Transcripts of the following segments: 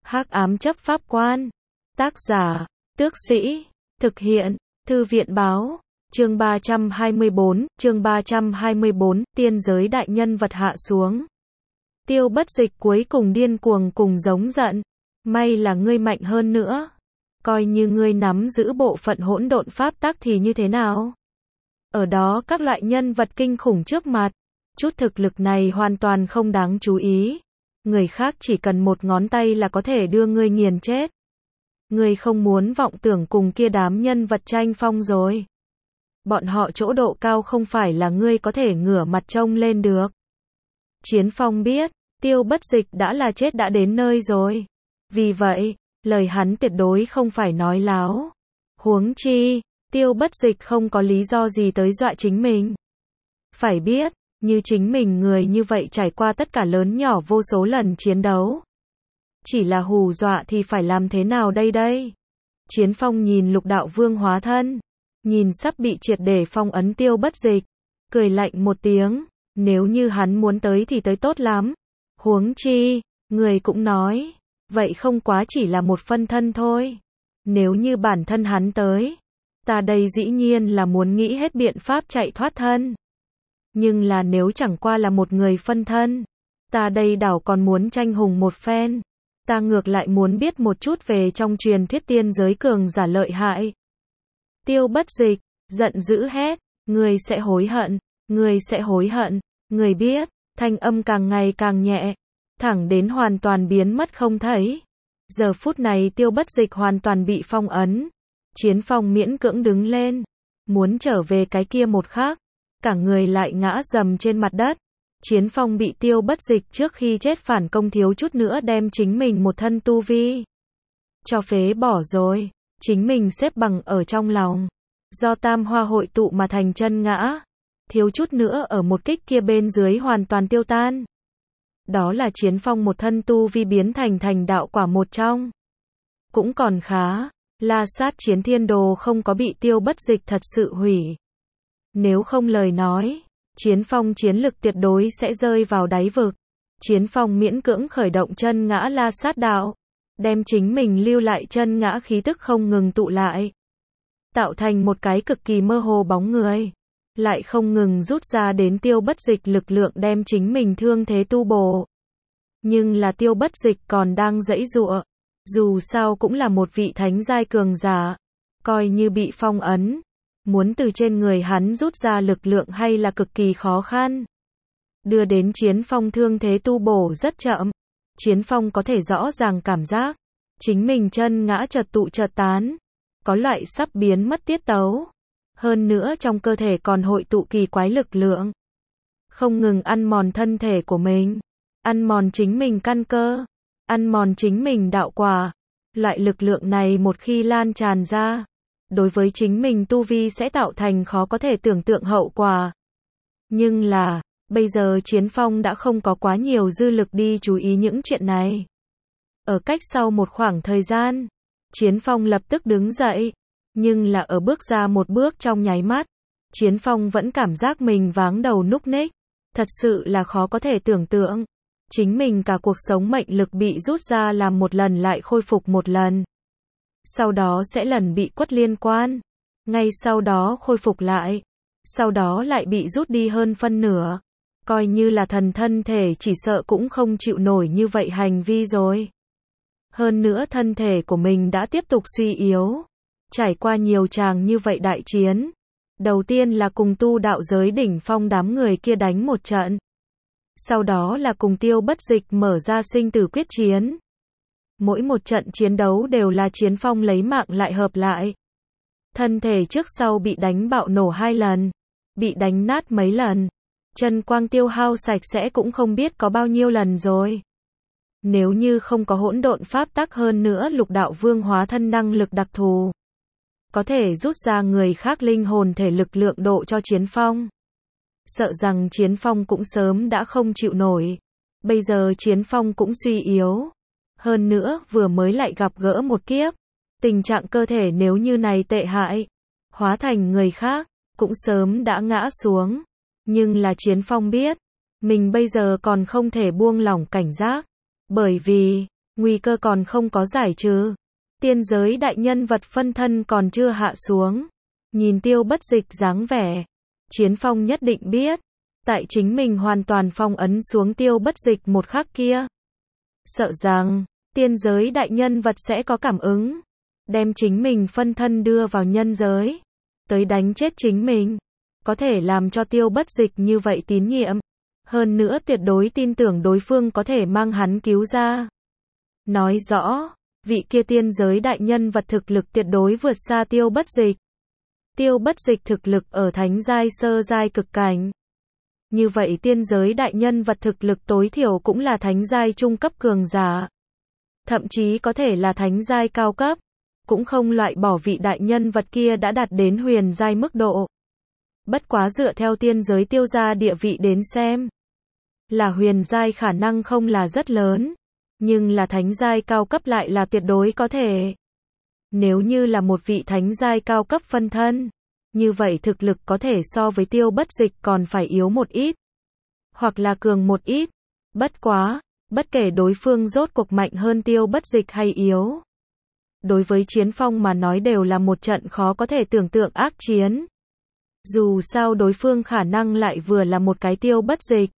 Hắc ám chấp pháp quan. Tác giả, Tước Sĩ. Thực hiện, Thư viện báo. Chương 324, tiên giới đại nhân vật hạ xuống. Tiêu Bất Dịch cuối cùng điên cuồng cùng giống giận. May là ngươi mạnh hơn nữa. Coi như ngươi nắm giữ bộ phận hỗn độn pháp tắc thì như thế nào? Ở đó các loại nhân vật kinh khủng trước mặt. Chút thực lực này hoàn toàn không đáng chú ý. Người khác chỉ cần một ngón tay là có thể đưa ngươi nghiền chết. Ngươi không muốn vọng tưởng cùng kia đám nhân vật tranh phong rồi. Bọn họ chỗ độ cao không phải là ngươi có thể ngửa mặt trông lên được. Chiến Phong biết, Tiêu Bất Dịch đã là chết đã đến nơi rồi. Vì vậy, lời hắn tuyệt đối không phải nói láo. Huống chi, Tiêu Bất Dịch không có lý do gì tới dọa chính mình. Phải biết, như chính mình người như vậy trải qua tất cả lớn nhỏ vô số lần chiến đấu. Chỉ là hù dọa thì phải làm thế nào đây? Chiến Phong nhìn Lục Đạo Vương hóa thân, nhìn sắp bị triệt để phong ấn Tiêu Bất Dịch, cười lạnh một tiếng, nếu như hắn muốn tới thì tới tốt lắm. Huống chi, người cũng nói, vậy không quá chỉ là một phân thân thôi. Nếu như bản thân hắn tới, ta đây dĩ nhiên là muốn nghĩ hết biện pháp chạy thoát thân. Nhưng là nếu chẳng qua là một người phân thân, ta đây đảo còn muốn tranh hùng một phen. Ta ngược lại muốn biết một chút về trong truyền thuyết tiên giới cường giả lợi hại. Tiêu Bất Dịch, giận dữ hét, ngươi sẽ hối hận, ngươi sẽ hối hận, ngươi biết, thanh âm càng ngày càng nhẹ, thẳng đến hoàn toàn biến mất không thấy. Giờ phút này Tiêu Bất Dịch hoàn toàn bị phong ấn. Chiến Phong miễn cưỡng đứng lên, muốn trở về cái kia một khắc, cả người lại ngã rầm trên mặt đất. Chiến Phong bị Tiêu Bất Dịch trước khi chết phản công thiếu chút nữa đem chính mình một thân tu vi cho phế bỏ rồi. Chính mình xếp bằng ở trong lòng, do tam hoa hội tụ mà thành chân ngã, thiếu chút nữa ở một kích kia bên dưới hoàn toàn tiêu tan. Đó là Chiến Phong một thân tu vi biến thành đạo quả một trong. Cũng còn khá, La Sát Chiến Thiên Đồ không có bị Tiêu Bất Dịch thật sự hủy. Nếu không lời nói, Chiến Phong chiến lực tuyệt đối sẽ rơi vào đáy vực. Chiến Phong miễn cưỡng khởi động chân ngã La Sát đạo, đem chính mình lưu lại chân ngã khí tức không ngừng tụ lại, tạo thành một cái cực kỳ mơ hồ bóng người, lại không ngừng rút ra đến Tiêu Bất Dịch lực lượng đem chính mình thương thế tu bổ. Nhưng là Tiêu Bất Dịch còn đang giãy giụa, dù sao cũng là một vị thánh giai cường giả, coi như bị phong ấn, muốn từ trên người hắn rút ra lực lượng hay là cực kỳ khó khăn. Đưa đến Chiến Phong thương thế tu bổ rất chậm. Chiến Phong có thể rõ ràng cảm giác chính mình chân ngã chợt tụ chợt tán, có loại sắp biến mất tiết tấu. Hơn nữa trong cơ thể còn hội tụ kỳ quái lực lượng, không ngừng ăn mòn thân thể của mình, ăn mòn chính mình căn cơ, ăn mòn chính mình đạo quả. Loại lực lượng này một khi lan tràn ra, đối với chính mình tu vi sẽ tạo thành khó có thể tưởng tượng hậu quả. Nhưng là, bây giờ Chiến Phong đã không có quá nhiều dư lực đi chú ý những chuyện này. Ở cách sau một khoảng thời gian, Chiến Phong lập tức đứng dậy, nhưng là ở bước ra một bước trong nháy mắt, Chiến Phong vẫn cảm giác mình váng đầu núc ních, thật sự là khó có thể tưởng tượng. Chính mình cả cuộc sống mệnh lực bị rút ra làm một lần lại khôi phục một lần. Sau đó sẽ lần bị quất liên quan, ngay sau đó khôi phục lại, sau đó lại bị rút đi hơn phân nửa. Coi như là thần thân thể chỉ sợ cũng không chịu nổi như vậy hành vi rồi. Hơn nữa thân thể của mình đã tiếp tục suy yếu. Trải qua nhiều tràng như vậy đại chiến. Đầu tiên là cùng tu đạo giới đỉnh phong đám người kia đánh một trận. Sau đó là cùng Tiêu Bất Dịch mở ra sinh tử quyết chiến. Mỗi một trận chiến đấu đều là Chiến Phong lấy mạng lại hợp lại. Thân thể trước sau bị đánh bạo nổ 2 lần. Bị đánh nát mấy lần. Chân quang tiêu hao sạch sẽ cũng không biết có bao nhiêu lần rồi. Nếu như không có hỗn độn pháp tắc hơn nữa Lục Đạo Vương hóa thân năng lực đặc thù, có thể rút ra người khác linh hồn thể lực lượng độ cho Chiến Phong. Sợ rằng Chiến Phong cũng sớm đã không chịu nổi. Bây giờ Chiến Phong cũng suy yếu. Hơn nữa vừa mới lại gặp gỡ một kiếp. Tình trạng cơ thể nếu như này tệ hại, hóa thành người khác, cũng sớm đã ngã xuống. Nhưng là Chiến Phong biết, mình bây giờ còn không thể buông lỏng cảnh giác. Bởi vì, Nguy cơ còn không có giải trừ. Tiên giới đại nhân vật phân thân còn chưa hạ xuống. Nhìn Tiêu Bất Dịch dáng vẻ, Chiến Phong nhất định biết, tại chính mình hoàn toàn phong ấn xuống Tiêu Bất Dịch một khắc kia, sợ rằng tiên giới đại nhân vật sẽ có cảm ứng, đem chính mình phân thân đưa vào nhân giới, tới đánh chết chính mình. Có thể làm cho Tiêu Bất Dịch như vậy tín nhiệm, hơn nữa tuyệt đối tin tưởng đối phương có thể mang hắn cứu ra. Nói rõ, vị kia tiên giới đại nhân vật thực lực tuyệt đối vượt xa Tiêu Bất Dịch. Tiêu Bất Dịch thực lực ở thánh giai sơ giai cực cảnh. Như vậy tiên giới đại nhân vật thực lực tối thiểu cũng là thánh giai trung cấp cường giả. Thậm chí có thể là thánh giai cao cấp. Cũng không loại bỏ vị đại nhân vật kia đã đạt đến huyền giai mức độ. Bất quá dựa theo tiên giới Tiêu gia địa vị đến xem, là huyền giai khả năng không là rất lớn. Nhưng là thánh giai cao cấp lại là tuyệt đối có thể. Nếu như là một vị thánh giai cao cấp phân thân, như vậy thực lực có thể so với Tiêu Bất Dịch còn phải yếu một ít, hoặc là cường một ít. Bất quá, bất kể đối phương rốt cuộc mạnh hơn Tiêu Bất Dịch hay yếu, đối với Chiến Phong mà nói đều là một trận khó có thể tưởng tượng ác chiến. Dù sao đối phương khả năng lại vừa là một cái Tiêu Bất Dịch,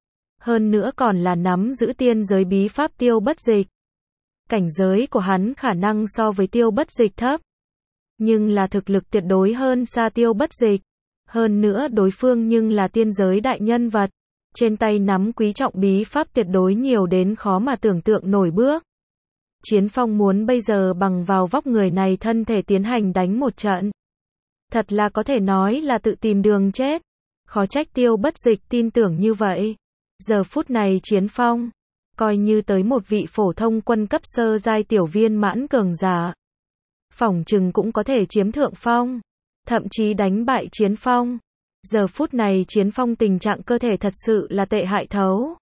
hơn nữa còn là nắm giữ tiên giới bí pháp Tiêu Bất Dịch. Cảnh giới của hắn khả năng so với Tiêu Bất Dịch thấp, nhưng là thực lực tuyệt đối hơn xa Tiêu Bất Dịch. Hơn nữa đối phương nhưng là tiên giới đại nhân vật, trên tay nắm quý trọng bí pháp tuyệt đối nhiều đến khó mà tưởng tượng nổi bước. Chiến Phong muốn bây giờ bằng vào vóc người này thân thể tiến hành đánh một trận, thật là có thể nói là tự tìm đường chết. Khó trách Tiêu Bất Dịch tin tưởng như vậy. Giờ phút này Chiến Phong, coi như tới một vị phổ thông quân cấp sơ giai tiểu viên mãn cường giả, phỏng chừng cũng có thể chiếm thượng phong, thậm chí đánh bại Chiến Phong. Giờ phút này Chiến Phong tình trạng cơ thể thật sự là tệ hại thấu.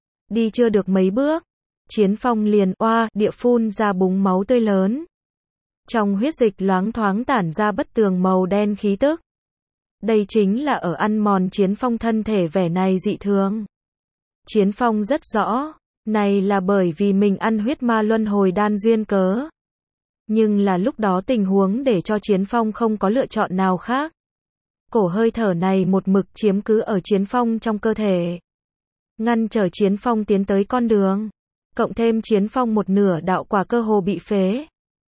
Đi chưa được mấy bước, Chiến Phong liền oa địa phun ra búng máu tươi lớn. Trong huyết dịch loáng thoáng tản ra bất tường màu đen khí tức. Đây chính là ở ăn mòn Chiến Phong thân thể vẻ này dị thường. Chiến Phong rất rõ, này là bởi vì mình ăn huyết ma luân hồi đan duyên cớ. Nhưng là lúc đó tình huống để cho Chiến Phong không có lựa chọn nào khác. Cổ hơi thở này một mực chiếm cứ ở Chiến Phong trong cơ thể, ngăn trở Chiến Phong tiến tới con đường. Cộng thêm Chiến Phong một nửa đạo quả cơ hồ bị phế.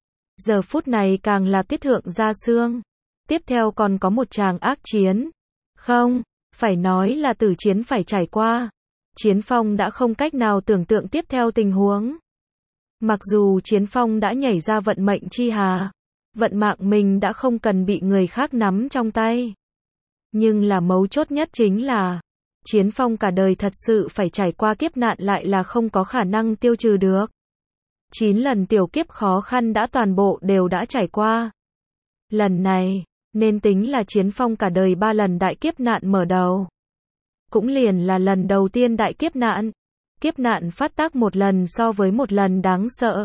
Giờ phút này càng là tiết thượng ra xương. Tiếp theo còn có một tràng ác chiến. Không, phải nói là tử chiến phải trải qua. Chiến Phong đã không cách nào tưởng tượng tiếp theo tình huống. Mặc dù Chiến Phong đã nhảy ra vận mệnh chi hà, vận mạng mình đã không cần bị người khác nắm trong tay. Nhưng là mấu chốt nhất chính là, Chiến Phong cả đời thật sự phải trải qua kiếp nạn lại là không có khả năng tiêu trừ được. 9 lần tiểu kiếp khó khăn đã toàn bộ đều đã trải qua. Lần này, nên tính là Chiến Phong cả đời 3 lần đại kiếp nạn mở đầu. Cũng liền là lần đầu tiên đại kiếp nạn. Kiếp nạn phát tác một lần so với một lần đáng sợ.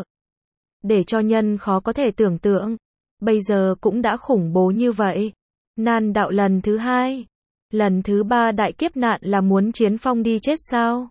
Để cho nhân khó có thể tưởng tượng. Bây giờ cũng đã khủng bố như vậy. Nan đạo lần thứ 2. Lần thứ 3 đại kiếp nạn là muốn Chiến Phong đi chết sao?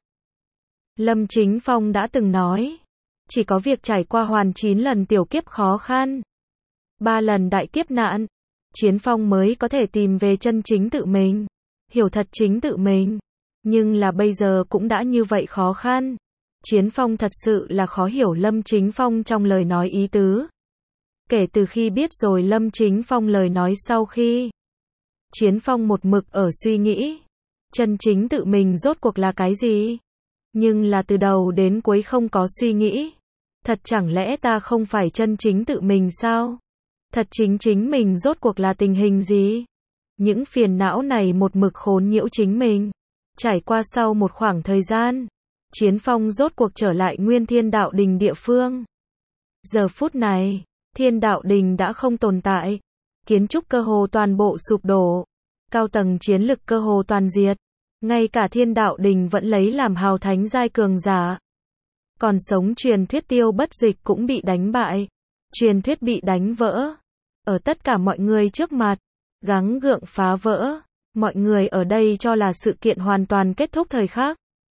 Lâm Chính Phong đã từng nói. Chỉ có việc trải qua hoàn 9 lần tiểu kiếp khó khăn, 3 lần đại kiếp nạn, Chiến Phong mới có thể tìm về chân chính tự mình, hiểu thật chính tự mình. Nhưng là bây giờ cũng đã như vậy khó khăn. Chiến Phong thật sự là khó hiểu Lâm Chính Phong trong lời nói ý tứ. Kể từ khi biết rồi Lâm Chính Phong lời nói sau khi, Chiến Phong một mực ở suy nghĩ, chân chính tự mình rốt cuộc là cái gì? Nhưng là từ đầu đến cuối không có suy nghĩ. Thật chẳng lẽ ta không phải chân chính tự mình sao? Thật chính mình rốt cuộc là tình hình gì? Những phiền não này một mực khốn nhiễu chính mình. Trải qua sau một khoảng thời gian, Chiến Phong rốt cuộc trở lại Nguyên Thiên Đạo Đình địa phương. Giờ phút này, Thiên Đạo Đình đã không tồn tại. Kiến trúc cơ hồ toàn bộ sụp đổ. Cao tầng chiến lực cơ hồ toàn diệt. Ngay cả Thiên Đạo Đình vẫn lấy làm hào thánh giai cường giả. Còn sống truyền thuyết Tiêu Bất Dịch cũng bị đánh bại. Truyền thuyết bị đánh vỡ. Ở tất cả mọi người trước mặt, gắng gượng phá vỡ. Mọi người ở đây cho là sự kiện hoàn toàn kết thúc thời khắc.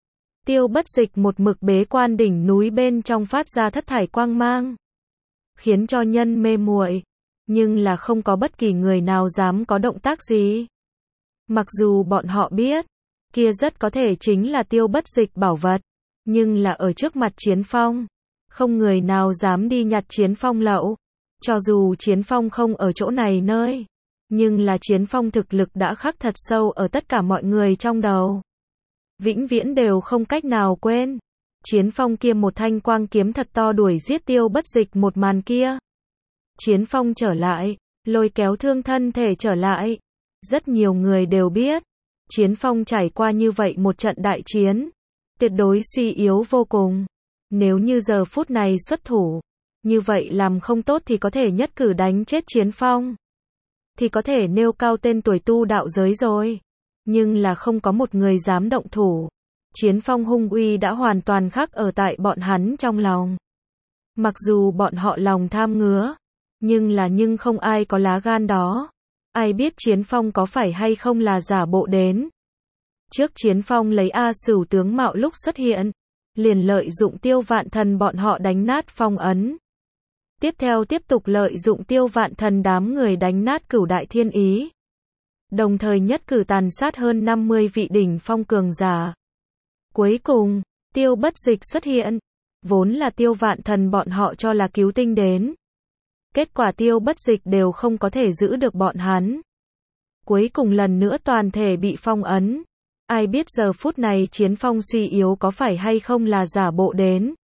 Tiêu Bất Dịch một mực bế quan đỉnh núi bên trong phát ra thất thải quang mang, khiến cho nhân mê muội, nhưng là không có bất kỳ người nào dám có động tác gì. Mặc dù bọn họ biết, kia rất có thể chính là Tiêu Bất Dịch bảo vật, nhưng là ở trước mặt Chiến Phong, không người nào dám đi nhặt Chiến Phong lậu. Cho dù Chiến Phong không ở chỗ này nơi, nhưng là Chiến Phong thực lực đã khắc thật sâu ở tất cả mọi người trong đầu. Vĩnh viễn đều không cách nào quên. Chiến Phong kia một thanh quang kiếm thật to đuổi giết Tiêu Bất Dịch một màn kia. Chiến Phong trở lại, lôi kéo thương thân thể trở lại. Rất nhiều người đều biết, Chiến Phong trải qua như vậy một trận đại chiến, tuyệt đối suy yếu vô cùng. Nếu như giờ phút này xuất thủ, như vậy làm không tốt thì có thể nhất cử đánh chết Chiến Phong. Thì có thể nêu cao tên tuổi tu đạo giới rồi. Nhưng là không có một người dám động thủ. Chiến Phong hung uy đã hoàn toàn khắc ở tại bọn hắn trong lòng. Mặc dù bọn họ lòng tham ngứa, nhưng không ai có lá gan đó. Ai biết Chiến Phong có phải hay không là giả bộ đến. Trước Chiến Phong lấy A Sửu tướng mạo lúc xuất hiện, liền lợi dụng Tiêu Vạn Thần bọn họ đánh nát phong ấn. Tiếp theo tiếp tục lợi dụng Tiêu Vạn Thần đám người đánh nát Cửu Đại Thiên Ý. Đồng thời nhất cử tàn sát hơn 50 vị đỉnh phong cường giả. Cuối cùng, Tiêu Bất Dịch xuất hiện, vốn là Tiêu Vạn Thần bọn họ cho là cứu tinh đến. Kết quả Tiêu Bất Dịch đều không có thể giữ được bọn hắn. Cuối cùng lần nữa toàn thể bị phong ấn. Ai biết giờ phút này Chiến Phong suy yếu có phải hay không là giả bộ đến.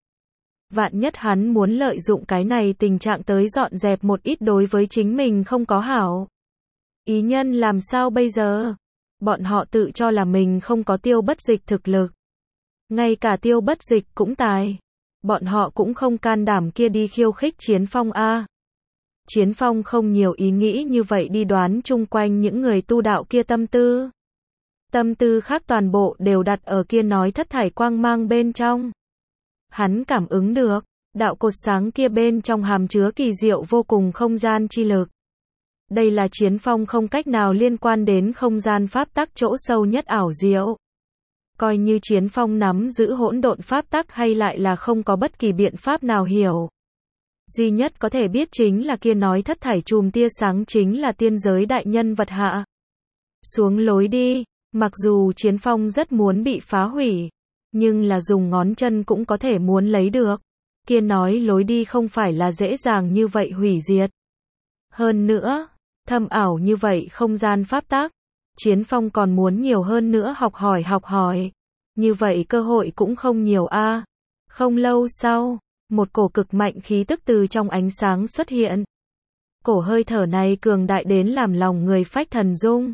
Vạn nhất hắn muốn lợi dụng cái này tình trạng tới dọn dẹp một ít đối với chính mình không có hảo. Ý nhân làm sao bây giờ? Bọn họ tự cho là mình không có Tiêu Bất Dịch thực lực. Ngay cả Tiêu Bất Dịch cũng tài. Bọn họ cũng không can đảm kia đi khiêu khích Chiến Phong a. Chiến Phong không nhiều ý nghĩ như vậy đi đoán chung quanh những người tu đạo kia tâm tư. Tâm tư khác toàn bộ đều đặt ở kia nói thất thải quang mang bên trong. Hắn cảm ứng được, đạo cột sáng kia bên trong hàm chứa kỳ diệu vô cùng không gian chi lực. Đây là Chiến Phong không cách nào liên quan đến không gian pháp tắc chỗ sâu nhất ảo diệu. Coi như Chiến Phong nắm giữ hỗn độn pháp tắc hay lại là không có bất kỳ biện pháp nào hiểu. Duy nhất có thể biết chính là kia nói thất thải chùm tia sáng chính là tiên giới đại nhân vật hạ. Xuống lối đi, mặc dù Chiến Phong rất muốn bị phá hủy, nhưng là dùng ngón chân cũng có thể muốn lấy được. Kia nói lối đi không phải là dễ dàng như vậy hủy diệt. Hơn nữa, thâm ảo như vậy không gian pháp tắc, Chiến Phong còn muốn nhiều hơn nữa học hỏi. Như vậy cơ hội cũng không nhiều a. Không lâu sau, một cổ cực mạnh khí tức từ trong ánh sáng xuất hiện. Cổ hơi thở này cường đại đến làm lòng người phách thần rung.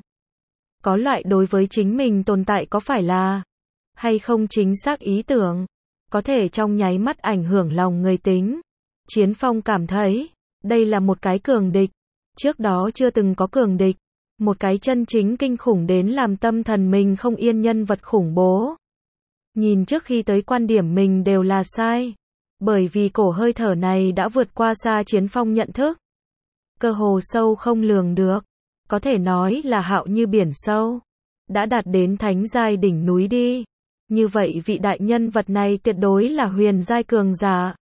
Có loại đối với chính mình tồn tại có phải là hay không chính xác ý tưởng, có thể trong nháy mắt ảnh hưởng lòng người tính. Chiến Phong cảm thấy, đây là một cái cường địch. Trước đó chưa từng có cường địch. Một cái chân chính kinh khủng đến làm tâm thần mình không yên nhân vật khủng bố. Nhìn trước khi tới quan điểm mình đều là sai. Bởi vì cổ hơi thở này đã vượt qua xa Chiến Phong nhận thức. Cơ hồ sâu không lường được. Có thể nói là hạo như biển sâu. Đã đạt đến thánh giai đỉnh núi đi. Như vậy vị đại nhân vật này tuyệt đối là huyền giai cường giả.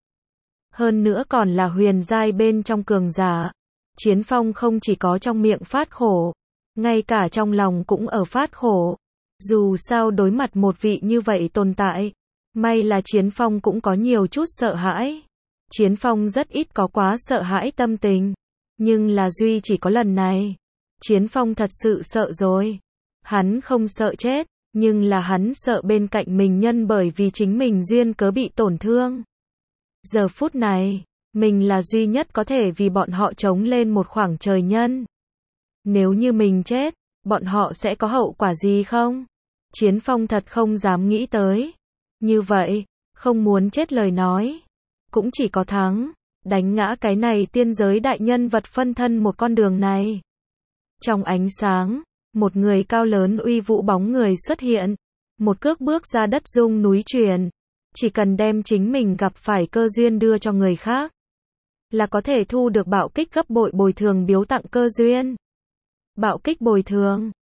Hơn nữa còn là huyền giai bên trong cường giả. Chiến Phong không chỉ có trong miệng phát khổ, ngay cả trong lòng cũng ở phát khổ. Dù sao đối mặt một vị như vậy tồn tại, may là Chiến Phong cũng có nhiều chút sợ hãi. Chiến Phong rất ít có quá sợ hãi tâm tình, nhưng là duy chỉ có lần này, Chiến Phong thật sự sợ rồi. Hắn không sợ chết, nhưng là hắn sợ bên cạnh mình nhân bởi vì chính mình duyên cớ bị tổn thương. Giờ phút này, mình là duy nhất có thể vì bọn họ chống lên một khoảng trời nhân. Nếu như mình chết, bọn họ sẽ có hậu quả gì không? Chiến Phong thật không dám nghĩ tới. Như vậy, không muốn chết lời nói, cũng chỉ có thắng, đánh ngã cái này tiên giới đại nhân vật phân thân một con đường này. Trong ánh sáng, một người cao lớn uy vũ bóng người xuất hiện, một cước bước ra đất rung núi chuyển. Chỉ cần đem chính mình gặp phải cơ duyên đưa cho người khác, là có thể thu được bạo kích gấp bội bồi thường biếu tặng cơ duyên. Bạo kích bồi thường,